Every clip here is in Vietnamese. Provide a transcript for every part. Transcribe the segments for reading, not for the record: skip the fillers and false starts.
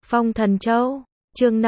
Phong Thần Châu, chương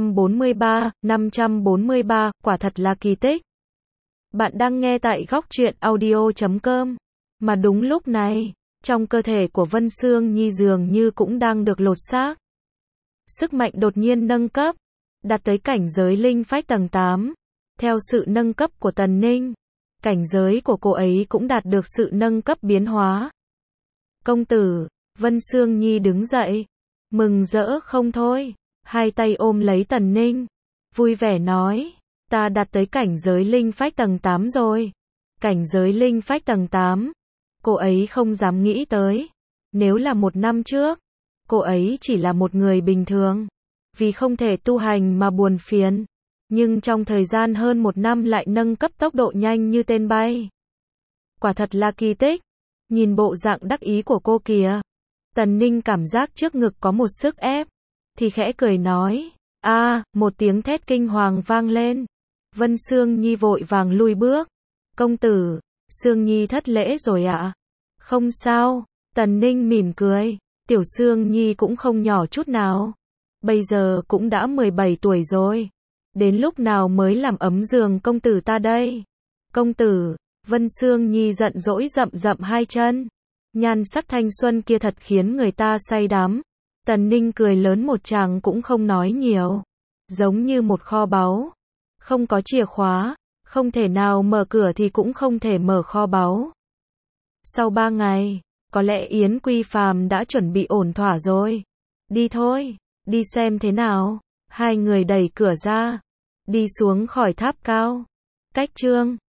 543, quả thật là kỳ tích. Bạn đang nghe tại góc truyện audio.com. Mà đúng lúc này, trong cơ thể của Vân Sương Nhi dường như cũng đang được lột xác. Sức mạnh đột nhiên nâng cấp, đạt tới cảnh giới linh phách tầng 8. Theo sự nâng cấp của Tần Ninh, cảnh giới của cô ấy cũng đạt được sự nâng cấp biến hóa. Công tử, Vân Sương Nhi đứng dậy, mừng rỡ không thôi, hai tay ôm lấy Tần Ninh, vui vẻ nói, ta đạt tới cảnh giới linh phách tầng 8 rồi. Cảnh giới linh phách tầng 8, cô ấy không dám nghĩ tới. Nếu là 1 năm trước, cô ấy chỉ là một người bình thường, vì không thể tu hành mà buồn phiền. Nhưng trong thời gian hơn 1 năm lại nâng cấp tốc độ nhanh như tên bay. Quả thật là kỳ tích. Nhìn bộ dạng đắc ý của cô kìa. Tần Ninh cảm giác trước ngực có một sức ép, thì khẽ cười nói, một tiếng thét kinh hoàng vang lên. Vân Sương Nhi vội vàng lui bước. Công tử, Sương Nhi thất lễ rồi ạ. Không sao, Tần Ninh mỉm cười, tiểu Sương Nhi cũng không nhỏ chút nào. Bây giờ cũng đã 17 tuổi rồi. Đến lúc nào mới làm ấm giường công tử ta đây? Công tử, Vân Sương Nhi giận dỗi rậm rậm hai chân. Nhan sắc thanh xuân kia thật khiến người ta say đắm. Tần Ninh cười lớn một tràng cũng không nói nhiều. Giống như một kho báu. Không có chìa khóa, không thể nào mở cửa thì cũng không thể mở kho báu. Sau 3 ngày, có lẽ Yến Quy Phàm đã chuẩn bị ổn thỏa rồi. Đi thôi, đi xem thế nào. Hai người đẩy cửa ra, đi xuống khỏi tháp cao. Cách chương